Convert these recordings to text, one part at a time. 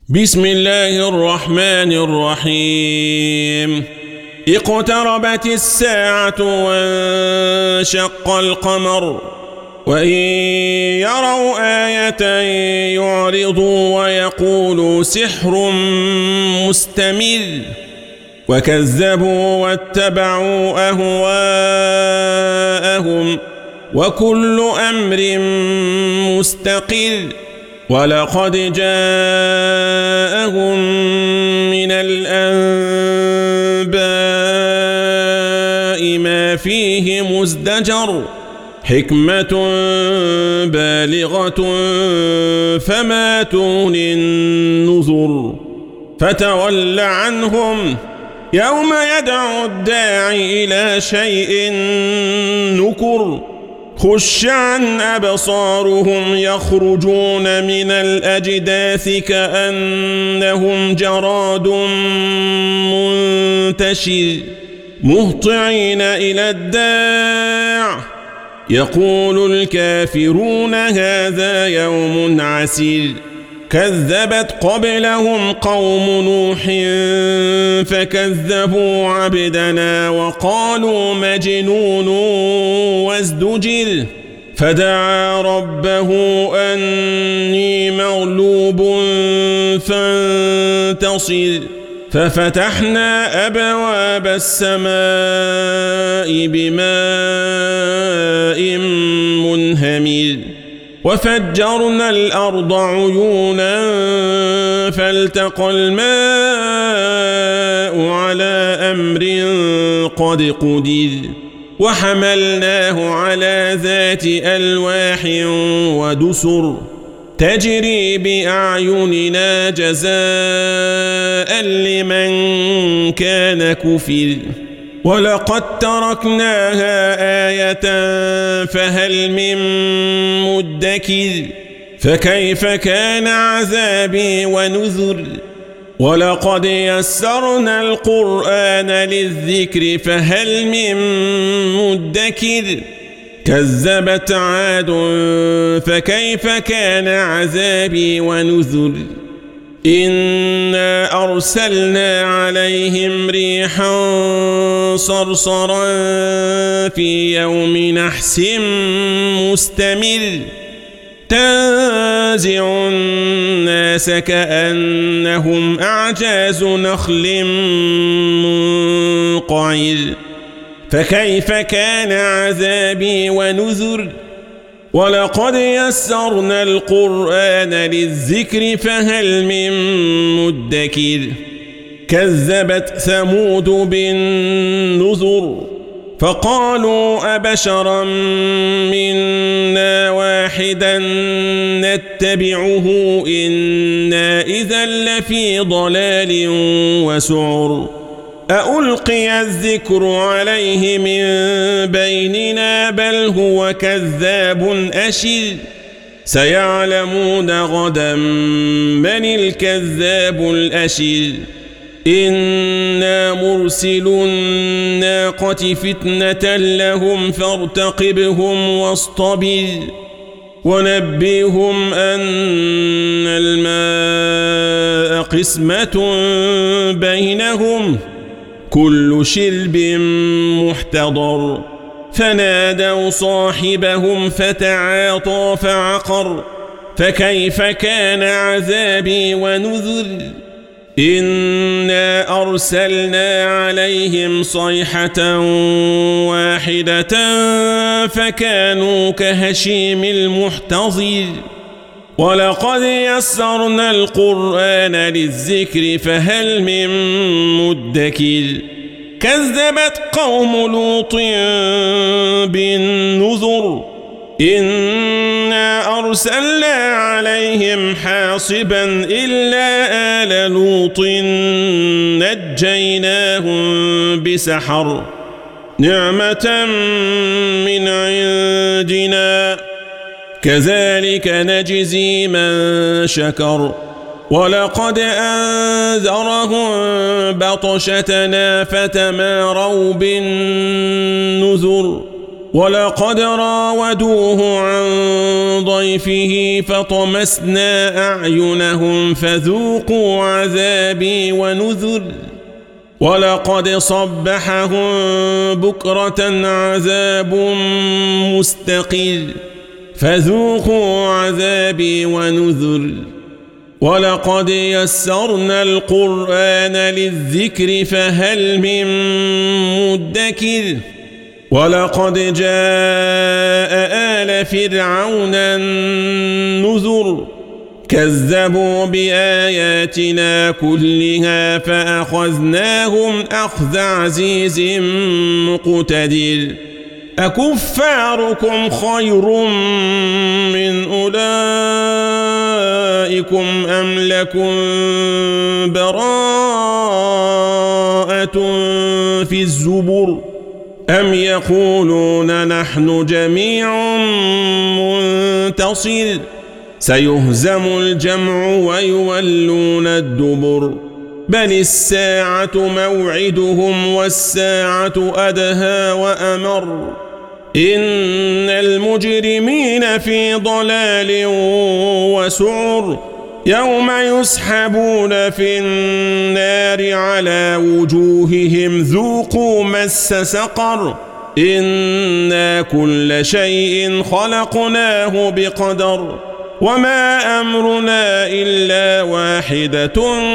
بسم الله الرحمن الرحيم اقتربت الساعة وانشق القمر وإن يروا آية يعرضوا ويقولوا سحر مستمر وكذبوا واتبعوا أهواءهم وكل أمر مستقر ولقد جاءهم من الأنباء ما فيه مزدجر حكمة بالغة فما تغني النذر فتول عنهم يوم يدعو الداعي إلى شيء نكر خش عن أبصارهم يخرجون من الأجداث كأنهم جراد منتشر مهطعين إلى الداع يقول الكافرون هذا يوم عسير كذبت قبلهم قوم نوح فكذبوا عبدنا وقالوا مجنون وازدجر فدعا ربه أني مغلوب فانتصر ففتحنا أبواب السماء بماء منهمر وفجرنا الأرض عيونا فالتقى الماء على أمر قد قدر وحملناه على ذات ألواح ودسر تجري بأعيننا جزاء لمن كان كفر ولقد تركناها آية فهل من مدكر فكيف كان عذابي ونذر ولقد يسرنا القرآن للذكر فهل من مدكر كذبت عاد فكيف كان عذابي ونذر إنا أرسلنا عليهم ريحا صرصرا في يوم نحس مستمر تنزع الناس كأنهم أعجاز نخل منقعر فكيف كان عذابي ونذر ولقد يسرنا القرآن للذكر فهل من مدكر كذبت ثمود بالنذر فقالوا أبشرا منا واحدا نتبعه إنا إذا لفي ضلال وسعر أألقي الذكر عليه من بيننا بل هو كذاب أشر سيعلمون غدا من الكذاب الأشر إنا مرسل الناقة فتنة لهم فارتقبهم واصطبر ونبئهم أن الماء قسمة بينهم كل شرب محتضر فنادوا صاحبهم فتعاطى فعقر فكيف كان عذابي ونذر إنا أرسلنا عليهم صيحة واحدة فكانوا كهشيم المحتضر ولقد يسرنا القرآن للذكر فهل من مدكر كذبت قوم لوط بالنذر إنا أرسلنا عليهم حاصبا إلا آل لوط نجيناهم بسحر نعمة من عندنا كذلك نجزي من شكر ولقد أنذرهم بطشتنا فتماروا بالنذر ولقد راودوه عن ضيفه فطمسنا أعينهم فذوقوا عذابي ونذر ولقد صبحهم بكرة عذاب مستقر فذوقوا عذابي ونذر ولقد يسرنا القرآن للذكر فهل من مدكر ولقد جاء آل فرعون النذر كذبوا بآياتنا كلها فأخذناهم أخذ عزيز مقتدر أكفاركم خير من أولئكم أم لكم براءة في الزبر أم يقولون نحن جميع منتصر سيهزم الجمع ويولون الدبر بل الساعة موعدهم والساعة أدهى وأمر إن المجرمين في ضلال وسعر يوم يسحبون في النار على وجوههم ذوقوا مس سقر إنا كل شيء خلقناه بقدر وما أمرنا إلا واحدة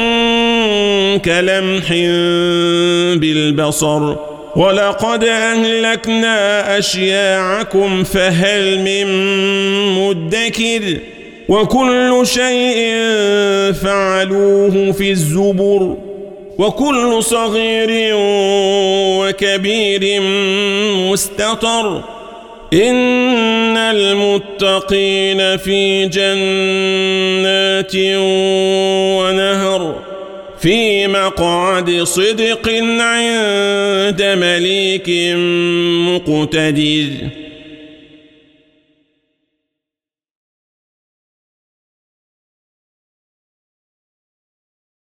كلمح بالبصر ولقد أهلكنا أشياعكم فهل من مدكر وكل شيء فعلوه في الزبر وكل صغير وكبير مستطر إن المتقين في جنات ونهر في مقعد صدق عند مليك مقتدر